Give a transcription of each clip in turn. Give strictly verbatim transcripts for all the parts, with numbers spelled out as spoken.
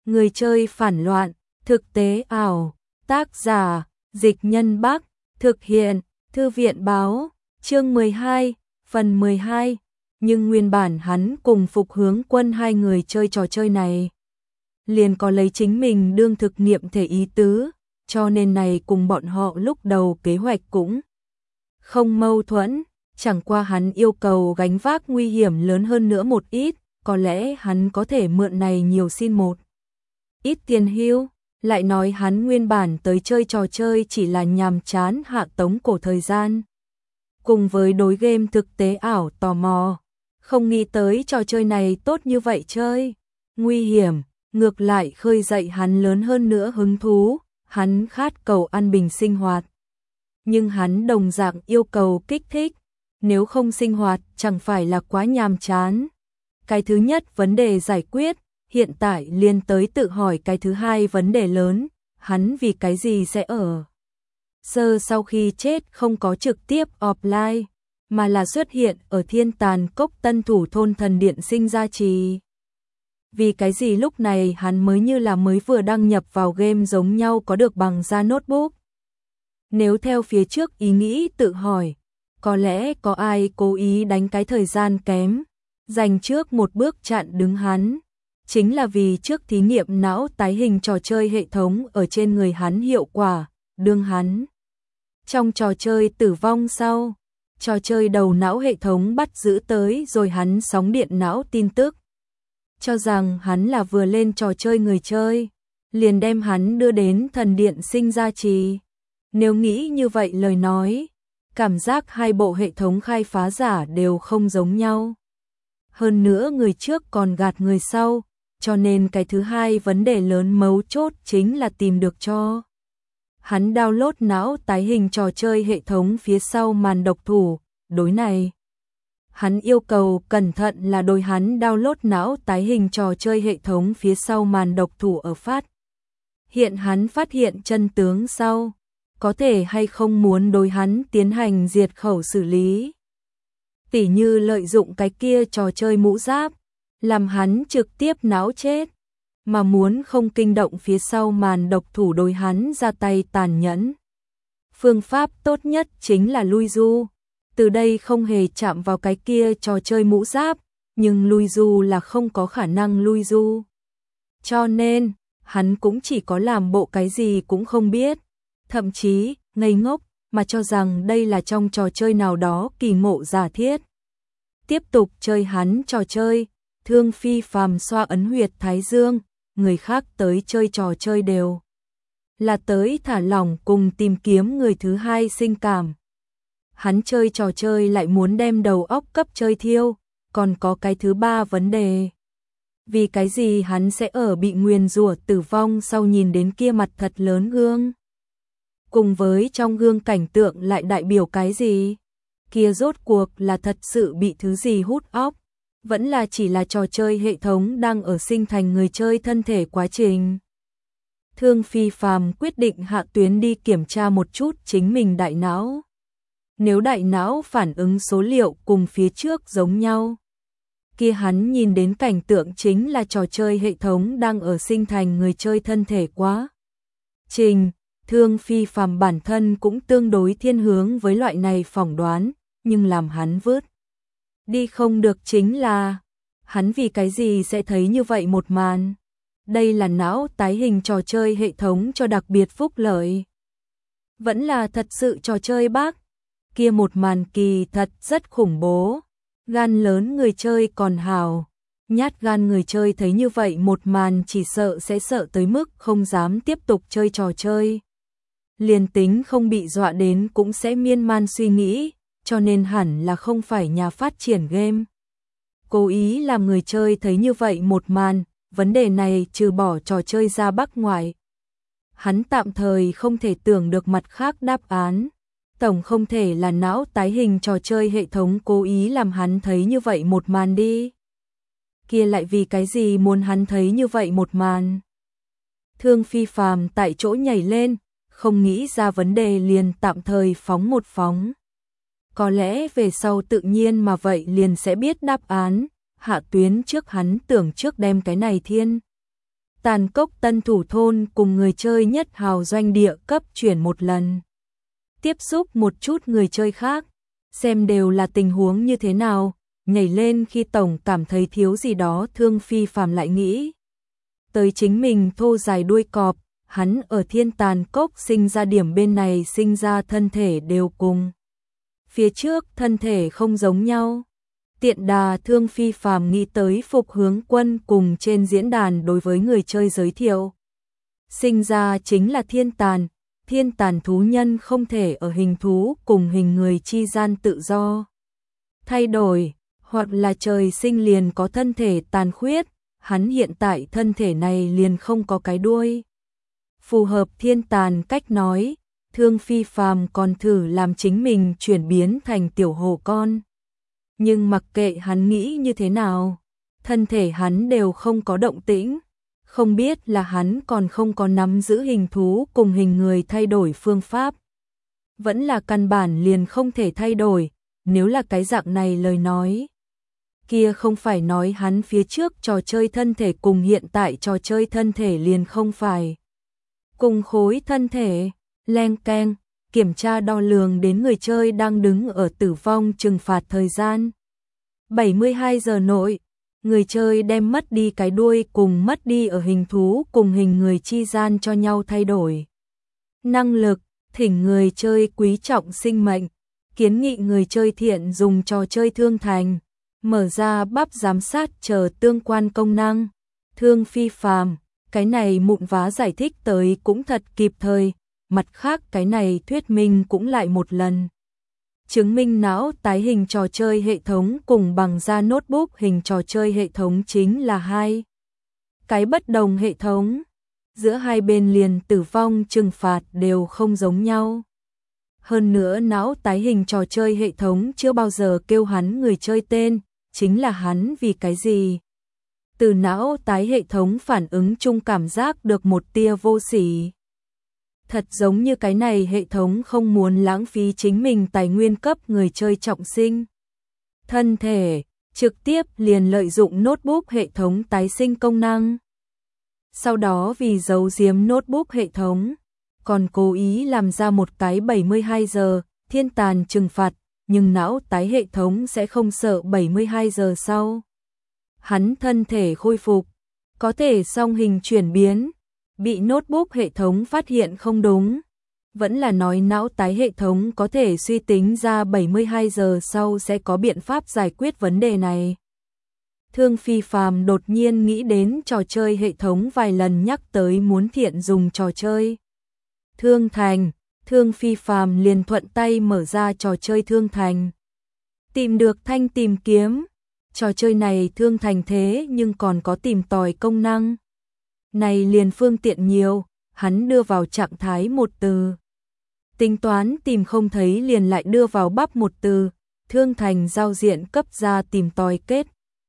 Người chơi phản loạn, thực tế ảo, tác giả, Dịch Nhân Bắc, thực hiện, Thư viện báo, chương mười hai, phần mười hai. Nhưng nguyên bản hắn cùng Phục Hướng Quân hai người chơi trò chơi này liền có lấy chính mình đương thực nghiệm thể ý tứ, cho nên này cùng bọn họ lúc đầu kế hoạch cũng không mâu thuẫn, chẳng qua hắn yêu cầu gánh vác nguy hiểm lớn hơn nữa một ít, có lẽ hắn có thể mượn này nhiều xin một ít tiền hưu, lại nói hắn nguyên bản tới chơi trò chơi chỉ là nhàm chán hạ tống cổ thời gian. Cùng với đối game thực tế ảo tò mò, không nghĩ tới trò chơi này tốt như vậy chơi, nguy hiểm, ngược lại khơi dậy hắn lớn hơn nữa hứng thú, hắn khát cầu an bình sinh hoạt. Nhưng hắn đồng dạng yêu cầu kích thích, nếu không sinh hoạt chẳng phải là quá nhàm chán. Cái thứ nhất vấn đề giải quyết, hiện tại liên tới tự hỏi cái thứ hai vấn đề lớn, hắn vì cái gì sẽ ở sơ sau khi chết không có trực tiếp offline, mà là xuất hiện ở Thiên Tàn Cốc Tân Thủ thôn thần điện sinh ra trì. Vì cái gì lúc này hắn mới như là mới vừa đăng nhập vào game giống nhau có được bằng ra notebook. Nếu theo phía trước ý nghĩ tự hỏi, có lẽ có ai cố ý đánh cái thời gian kém, dành trước một bước chặn đứng hắn. Chính là vì trước thí nghiệm não tái hình trò chơi hệ thống ở trên người hắn hiệu quả, đương hắn trong trò chơi tử vong sau, trò chơi đầu não hệ thống bắt giữ tới rồi hắn sóng điện não tin tức, cho rằng hắn là vừa lên trò chơi người chơi, liền đem hắn đưa đến thần điện sinh ra trì. Nếu nghĩ như vậy lời nói, cảm giác hai bộ hệ thống khai phá giả đều không giống nhau. Hơn nữa người trước còn gạt người sau, cho nên cái thứ hai vấn đề lớn mấu chốt chính là tìm được cho hắn download não tái hình trò chơi hệ thống phía sau màn độc thủ. Đối này, hắn yêu cầu cẩn thận là đối hắn download não tái hình trò chơi hệ thống phía sau màn độc thủ ở phát. Hiện hắn phát hiện chân tướng sau, có thể hay không muốn đối hắn tiến hành diệt khẩu xử lý. Tỉ như lợi dụng cái kia trò chơi mũ giáp, làm hắn trực tiếp não chết, mà muốn không kinh động phía sau màn độc thủ đối hắn ra tay tàn nhẫn. Phương pháp tốt nhất chính là lui du, từ đây không hề chạm vào cái kia trò chơi mũ giáp, nhưng lui du là không có khả năng lui du. Cho nên, hắn cũng chỉ có làm bộ cái gì cũng không biết, thậm chí, ngây ngốc, mà cho rằng đây là trong trò chơi nào đó kỳ ngộ giả thiết. Tiếp tục chơi hắn trò chơi, Thương Phi Phàm xoa ấn huyệt thái dương, người khác tới chơi trò chơi đều là tới thả lỏng cùng tìm kiếm người thứ hai sinh cảm. Hắn chơi trò chơi lại muốn đem đầu óc cấp chơi thiêu, còn có cái thứ ba vấn đề. Vì cái gì hắn sẽ ở bị nguyền rủa tử vong sau nhìn đến kia mặt thật lớn gương? Cùng với trong gương cảnh tượng lại đại biểu cái gì? Kia rốt cuộc là thật sự bị thứ gì hút óc? Vẫn là chỉ là trò chơi hệ thống đang ở sinh thành người chơi thân thể quá trình. Thương Phi Phàm quyết định hạ tuyến đi kiểm tra một chút chính mình đại não. Nếu đại não phản ứng số liệu cùng phía trước giống nhau, kia hắn nhìn đến cảnh tượng chính là trò chơi hệ thống đang ở sinh thành người chơi thân thể quá trình. Thương Phi Phàm bản thân cũng tương đối thiên hướng với loại này phỏng đoán, nhưng làm hắn vứt đi không được chính là, hắn vì cái gì sẽ thấy như vậy một màn. Đây là não tái hình trò chơi hệ thống cho đặc biệt phúc lợi. Vẫn là thật sự trò chơi bác, kia một màn kỳ thật rất khủng bố. Gan lớn người chơi còn hào, nhát gan người chơi thấy như vậy một màn chỉ sợ sẽ sợ tới mức không dám tiếp tục chơi trò chơi. Liền tính không bị dọa đến cũng sẽ miên man suy nghĩ, cho nên hẳn là không phải nhà phát triển game cố ý làm người chơi thấy như vậy một màn. Vấn đề này trừ bỏ trò chơi ra bắc ngoài, hắn tạm thời không thể tưởng được mặt khác đáp án. Tổng không thể là não tái hình trò chơi hệ thống cố ý làm hắn thấy như vậy một màn đi. Kia lại vì cái gì muốn hắn thấy như vậy một màn? Thương Phi Phàm tại chỗ nhảy lên, không nghĩ ra vấn đề liền tạm thời phóng một phóng. Có lẽ về sau tự nhiên mà vậy liền sẽ biết đáp án. Hạ tuyến trước hắn tưởng trước đem cái này thiên Tàn Cốc tân thủ thôn cùng người chơi nhất hào doanh địa cấp chuyển một lần. Tiếp xúc một chút người chơi khác, xem đều là tình huống như thế nào, nhảy lên khi tổng cảm thấy thiếu gì đó. Thương Phi Phàm lại nghĩ tới chính mình thô dài đuôi cọp, hắn ở Thiên Tàn Cốc sinh ra điểm bên này sinh ra thân thể đều cùng phía trước thân thể không giống nhau. Tiện đà Thương Phi Phàm nghĩ tới Phục Hướng Quân cùng trên diễn đàn đối với người chơi giới thiệu. Sinh ra chính là thiên tàn, thiên tàn thú nhân không thể ở hình thú cùng hình người chi gian tự do thay đổi, hoặc là trời sinh liền có thân thể tàn khuyết, hắn hiện tại thân thể này liền không có cái đuôi. Phù hợp thiên tàn cách nói, Thương Phi Phàm còn thử làm chính mình chuyển biến thành tiểu hổ con. Nhưng mặc kệ hắn nghĩ như thế nào, thân thể hắn đều không có động tĩnh, không biết là hắn còn không có nắm giữ hình thú cùng hình người thay đổi phương pháp. Vẫn là căn bản liền không thể thay đổi, nếu là cái dạng này lời nói. Kia không phải nói hắn phía trước trò chơi thân thể cùng hiện tại trò chơi thân thể liền không phải cùng khối thân thể. Leng keng, kiểm tra đo lường đến người chơi đang đứng ở tử vong trừng phạt thời gian. bảy mươi hai giờ nội, người chơi đem mất đi cái đuôi cùng mất đi ở hình thú cùng hình người chi gian cho nhau thay đổi. Năng lực, thỉnh người chơi quý trọng sinh mệnh, kiến nghị người chơi thiện dùng trò chơi thương thành, mở ra bắp giám sát chờ tương quan công năng. Thương Phi Phàm, cái này mụn vá giải thích tới cũng thật kịp thời. Mặt khác cái này thuyết minh cũng lại một lần. Chứng minh não tái hình trò chơi hệ thống cùng bằng da notebook hình trò chơi hệ thống chính là hai cái bất đồng hệ thống. Giữa hai bên liền tử vong trừng phạt đều không giống nhau. Hơn nữa não tái hình trò chơi hệ thống chưa bao giờ kêu hắn người chơi tên, chính là hắn vì cái gì. Từ não tái hệ thống phản ứng chung cảm giác được một tia vô sỉ. Thật giống như cái này hệ thống không muốn lãng phí chính mình tài nguyên cấp người chơi trọng sinh thân thể, trực tiếp liền lợi dụng notebook hệ thống tái sinh công năng. Sau đó vì giấu giếm notebook hệ thống, còn cố ý làm ra một cái bảy mươi hai giờ thiên tàn trừng phạt, nhưng não tái hệ thống sẽ không sợ bảy mươi hai giờ sau hắn thân thể khôi phục, có thể song hình chuyển biến. Bị notebook hệ thống phát hiện không đúng, vẫn là nói não tái hệ thống có thể suy tính ra bảy mươi hai giờ sau sẽ có biện pháp giải quyết vấn đề này. Thương Phi Phàm đột nhiên nghĩ đến trò chơi hệ thống vài lần nhắc tới muốn thiện dùng trò chơi thương thành, Thương Phi Phàm liền thuận tay mở ra trò chơi thương thành. Tìm được thanh tìm kiếm, trò chơi này thương thành thế nhưng còn có tìm tòi công năng. Này liền phương tiện nhiều, hắn đưa vào trạng thái một từ. Tính toán tìm không thấy liền lại đưa vào bắp một từ, thương thành giao diện cấp ra tìm tòi kết.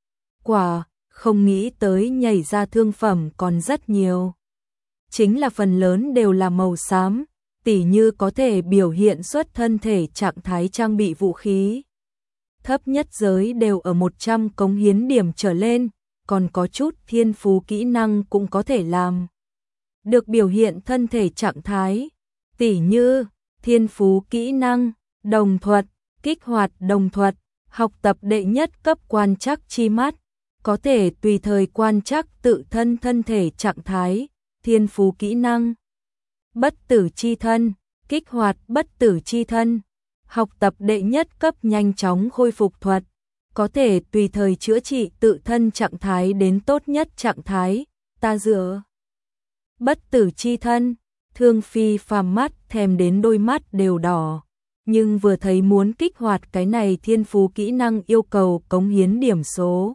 Quả, không nghĩ tới nhảy ra thương phẩm còn rất nhiều. Chính là phần lớn đều là màu xám, tỉ như có thể biểu hiện xuất thân thể trạng thái trang bị vũ khí. Thấp nhất giới đều ở một trăm cống hiến điểm trở lên. Còn có chút thiên phú kỹ năng cũng có thể làm được biểu hiện thân thể trạng thái, tỉ như thiên phú kỹ năng, đồng thuật, kích hoạt đồng thuật, học tập đệ nhất cấp quan trắc chi mắt, có thể tùy thời quan trắc tự thân thân thể trạng thái, thiên phú kỹ năng, bất tử chi thân, kích hoạt bất tử chi thân, học tập đệ nhất cấp nhanh chóng khôi phục thuật. Có thể tùy thời chữa trị tự thân trạng thái đến tốt nhất trạng thái, ta dựa. Bất tử chi thân, Thương Phi Phàm mắt thèm đến đôi mắt đều đỏ, nhưng vừa thấy muốn kích hoạt cái này thiên phú kỹ năng yêu cầu cống hiến điểm số.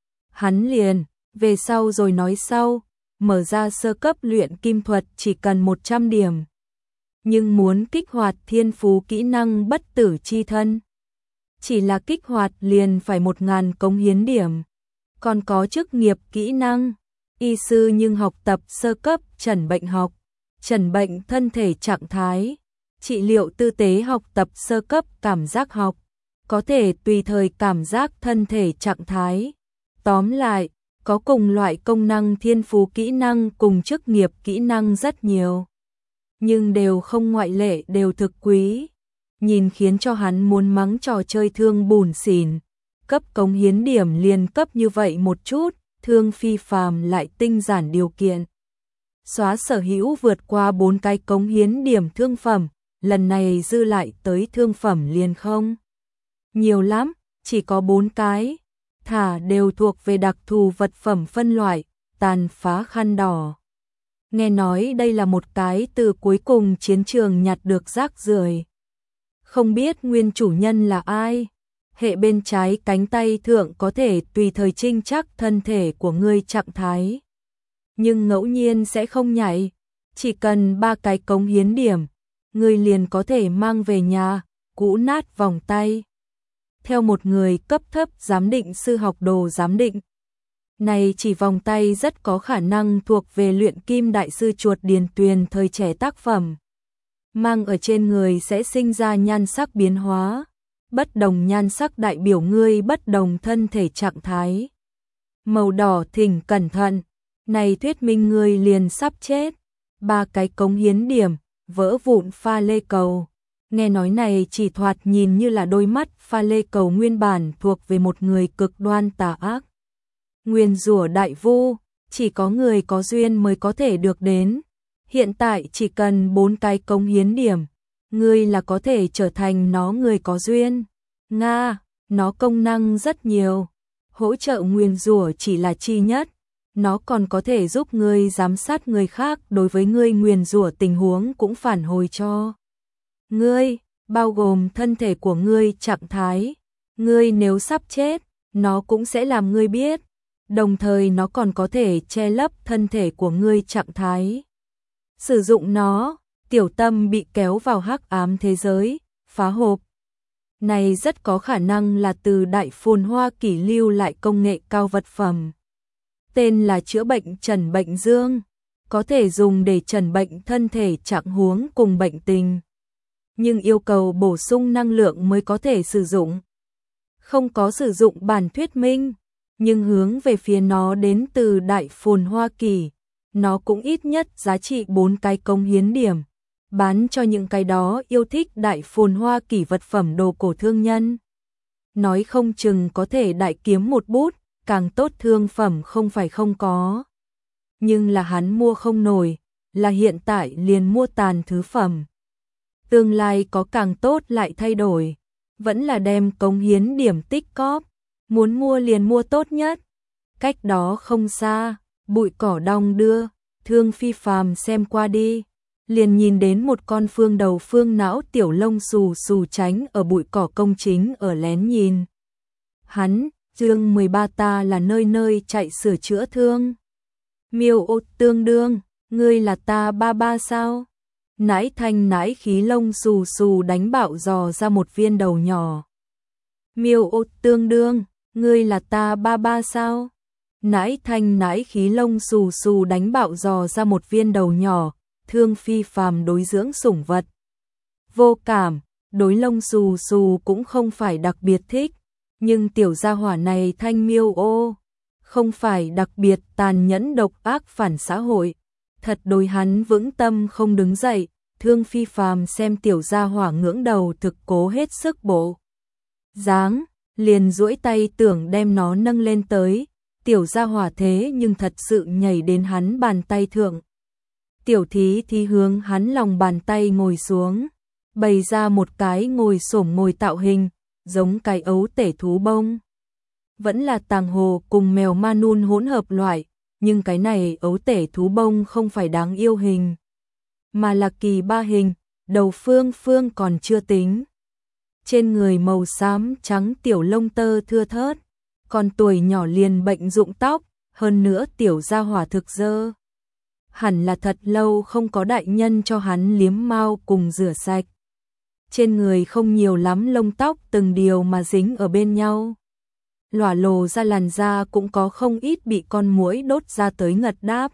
Hắn liền, về sau rồi nói sau, mở ra sơ cấp luyện kim thuật chỉ cần một trăm điểm. Nhưng muốn kích hoạt thiên phú kỹ năng bất tử chi thân, chỉ là kích hoạt liền phải một ngàn cống hiến điểm. Còn có chức nghiệp kỹ năng, y sư nhưng học tập sơ cấp trần bệnh học, trần bệnh thân thể trạng thái, trị liệu tư tế học tập sơ cấp cảm giác học, có thể tùy thời cảm giác thân thể trạng thái. Tóm lại, có cùng loại công năng thiên phú kỹ năng cùng chức nghiệp kỹ năng rất nhiều. Nhưng đều không ngoại lệ đều thực quý. Nhìn khiến cho hắn muốn mắng trò chơi thương bùn xỉn. Cấp cống hiến điểm liền cấp như vậy một chút, Thương Phi Phàm lại tinh giản điều kiện. Xóa sở hữu vượt qua bốn cái cống hiến điểm thương phẩm, lần này dư lại tới thương phẩm liền không. Nhiều lắm, chỉ có bốn cái, thả đều thuộc về đặc thù vật phẩm phân loại, tàn phá khăn đỏ. Nghe nói đây là một cái từ cuối cùng chiến trường nhặt được rác rưởi. Không biết nguyên chủ nhân là ai? Hệ bên trái cánh tay thượng có thể tùy thời trinh chắc thân thể của ngươi trạng thái. Nhưng ngẫu nhiên sẽ không nhảy, chỉ cần ba cái cống hiến điểm, ngươi liền có thể mang về nhà, cũ nát vòng tay. Theo một người cấp thấp giám định sư học đồ giám định, này chỉ vòng tay rất có khả năng thuộc về luyện kim đại sư chuột Điền Tuyền thời trẻ tác phẩm. Mang ở trên người sẽ sinh ra nhan sắc biến hóa, bất đồng nhan sắc đại biểu ngươi bất đồng thân thể trạng thái. Màu đỏ thỉnh cẩn thận, này thuyết minh ngươi liền sắp chết. Ba cái cống hiến điểm, vỡ vụn pha lê cầu. Nghe nói này chỉ thoạt nhìn như là đôi mắt pha lê cầu nguyên bản thuộc về một người cực đoan tà ác. Nguyên rủa đại vu, chỉ có người có duyên mới có thể được đến. Hiện tại chỉ cần bốn cái cống hiến điểm, ngươi là có thể trở thành nó người có duyên. Nga, nó công năng rất nhiều. Hỗ trợ nguyên rủa chỉ là chi nhất. Nó còn có thể giúp ngươi giám sát người khác đối với ngươi nguyền rủa tình huống cũng phản hồi cho ngươi, bao gồm thân thể của ngươi trạng thái. Ngươi nếu sắp chết, nó cũng sẽ làm ngươi biết. Đồng thời nó còn có thể che lấp thân thể của ngươi trạng thái. Sử dụng nó, tiểu tâm bị kéo vào hắc ám thế giới, phá hộp. Này rất có khả năng là từ Đại Phồn Hoa Kỷ lưu lại công nghệ cao vật phẩm. Tên là chữa bệnh trần bệnh dương, có thể dùng để trần bệnh thân thể trạng huống cùng bệnh tình. Nhưng yêu cầu bổ sung năng lượng mới có thể sử dụng. Không có sử dụng bản thuyết minh, nhưng hướng về phía nó đến từ Đại Phồn Hoa Kỷ, nó cũng ít nhất giá trị bốn cái cống hiến điểm. Bán cho những cái đó yêu thích Đại Phồn Hoa Kỷ vật phẩm đồ cổ thương nhân. Nói không chừng có thể đại kiếm một bút, càng tốt thương phẩm không phải không có. Nhưng là hắn mua không nổi, là hiện tại liền mua tàn thứ phẩm. Tương lai có càng tốt lại thay đổi, vẫn là đem cống hiến điểm tích cóp, muốn mua liền mua tốt nhất. Cách đó không xa, bụi cỏ đong đưa, Thương Phi Phàm xem qua đi, liền nhìn đến một con phương đầu phương não tiểu lông xù xù tránh ở bụi cỏ công chính ở lén nhìn. Hắn, chương mười ba ta là nơi nơi chạy sửa chữa thương. Miêu ô tương đương, ngươi là ta ba ba sao? Nãi thanh nãi khí lông xù xù đánh bạo dò ra một viên đầu nhỏ. Miêu ô tương đương, ngươi là ta ba ba sao? Nãi thanh nãi khí lông xù xù đánh bạo dò ra một viên đầu nhỏ. Thương Phi Phàm đối dưỡng sủng vật vô cảm, đối lông xù xù cũng không phải đặc biệt thích, nhưng tiểu gia hỏa này thanh miêu ô, không phải đặc biệt tàn nhẫn độc ác phản xã hội, thật đối hắn vững tâm không đứng dậy. Thương Phi Phàm xem tiểu gia hỏa ngưỡng đầu thực cố hết sức bộ dáng, liền duỗi tay tưởng đem nó nâng lên tới, tiểu gia hỏa thế nhưng thật sự nhảy đến hắn bàn tay thượng. Tiểu thí thì hướng hắn lòng bàn tay ngồi xuống, bày ra một cái ngồi xổm ngồi tạo hình, giống cái ấu tể thú bông. Vẫn là tàng hồ cùng mèo Manun hỗn hợp loại, nhưng cái này ấu tể thú bông không phải đáng yêu hình, mà là kỳ ba hình, đầu phương phương còn chưa tính. Trên người màu xám trắng tiểu lông tơ thưa thớt, còn tuổi nhỏ liền bệnh rụng tóc, hơn nữa tiểu gia hỏa thực dơ. Hẳn là thật lâu không có đại nhân cho hắn liếm mao cùng rửa sạch. Trên người không nhiều lắm lông tóc từng điều mà dính ở bên nhau. Lòa lồ ra làn da cũng có không ít bị con muỗi đốt ra tới ngật đáp.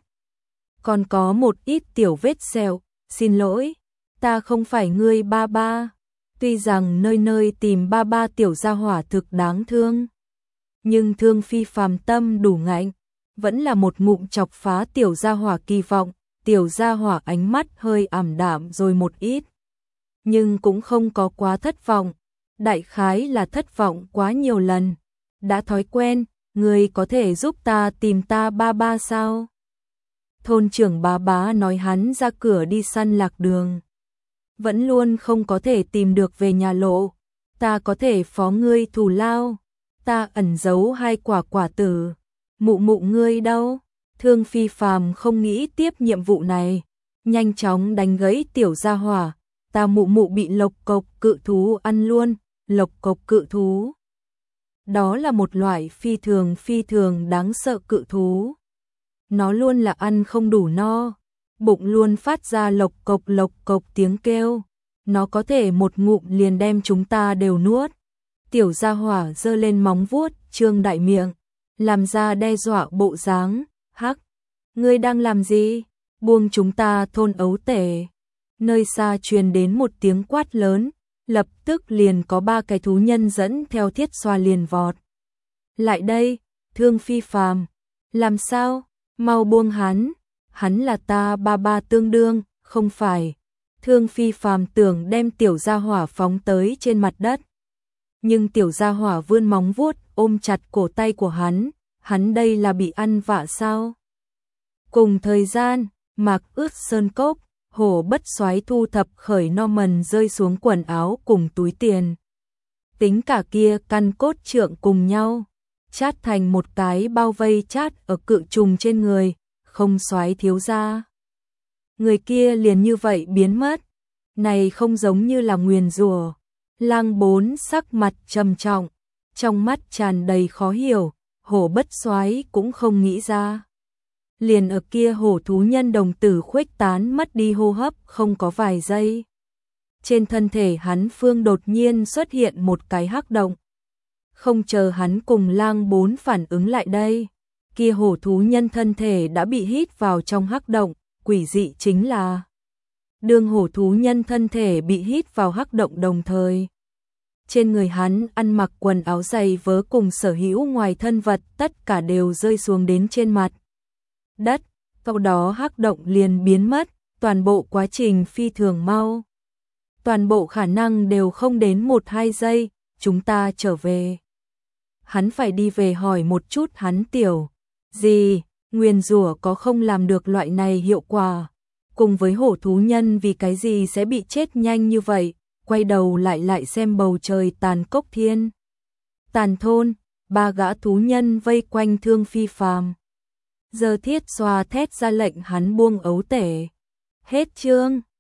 Còn có một ít tiểu vết sẹo, xin lỗi, ta không phải ngươi ba ba. Tuy rằng nơi nơi tìm ba ba tiểu gia hỏa thực đáng thương, nhưng Thương Phi Phàm tâm đủ ngạnh, vẫn là một ngụm chọc phá tiểu gia hỏa kỳ vọng, tiểu gia hỏa ánh mắt hơi ảm đạm rồi một ít. Nhưng cũng không có quá thất vọng, đại khái là thất vọng quá nhiều lần. Đã thói quen, người có thể giúp ta tìm ta ba ba sao? Thôn trưởng bá bá nói hắn ra cửa đi săn lạc đường. Vẫn luôn không có thể tìm được về nhà lộ. Ta có thể phó ngươi thù lao. Ta ẩn giấu hai quả quả tử. Mụ mụ ngươi đâu? Thương Phi Phàm không nghĩ tiếp nhiệm vụ này. Nhanh chóng đánh gãy tiểu gia hỏa. Ta mụ mụ bị lộc cộc cự thú ăn luôn. Lộc cộc cự thú. Đó là một loại phi thường phi thường đáng sợ cự thú. Nó luôn là ăn không đủ no. Bụng luôn phát ra lộc cộc lộc cộc tiếng kêu. Nó có thể một ngụm liền đem chúng ta đều nuốt. Tiểu gia hỏa giơ lên móng vuốt, trương đại miệng, làm ra đe dọa bộ dáng. Hắc, ngươi đang làm gì? Buông chúng ta thôn ấu tể. Nơi xa truyền đến một tiếng quát lớn, lập tức liền có ba cái thú nhân dẫn theo thiết xoa liền vọt. Lại đây, Thương Phi Phàm, làm sao? Mau buông hắn, hắn là ta ba ba tương đương, không phải. Thương Phi Phàm tưởng đem tiểu gia hỏa phóng tới trên mặt đất. Nhưng tiểu gia hỏa vươn móng vuốt ôm chặt cổ tay của hắn, hắn đây là bị ăn vạ sao? Cùng thời gian, Mạc Ước Sơn Cốc, Hổ Bất Soái thu thập khởi Norman rơi xuống quần áo cùng túi tiền. Tính cả kia căn cốt trượng cùng nhau, chát thành một cái bao vây chát ở cự trùng trên người, không Soái thiếu gia. Người kia liền như vậy biến mất, này không giống như là nguyền rủa. Lang Bốn sắc mặt trầm trọng, trong mắt tràn đầy khó hiểu, Hổ Bất Soái cũng không nghĩ ra. Liền ở kia hổ thú nhân đồng tử khuếch tán mất đi hô hấp không có vài giây. Trên thân thể hắn phương đột nhiên xuất hiện một cái hắc động. Không chờ hắn cùng Lang Bốn phản ứng lại đây, kia hổ thú nhân thân thể đã bị hít vào trong hắc động, quỷ dị chính là đương hổ thú nhân thân thể bị hít vào hắc động đồng thời. Trên người hắn ăn mặc quần áo giày vớ cùng sở hữu ngoài thân vật tất cả đều rơi xuống đến trên mặt đất, sau đó hắc động liền biến mất, toàn bộ quá trình phi thường mau. Toàn bộ khả năng đều không đến một hai giây, chúng ta trở về. Hắn phải đi về hỏi một chút hắn tiểu. Gì, nguyền rủa có không làm được loại này hiệu quả. Cùng với hổ thú nhân vì cái gì sẽ bị chết nhanh như vậy, quay đầu lại lại xem bầu trời tàn cốc thiên. Tàn thôn, ba gã thú nhân vây quanh Thương Phi Phàm. Giờ thiết xoa thét ra lệnh hắn buông ấu tể. Hết chương.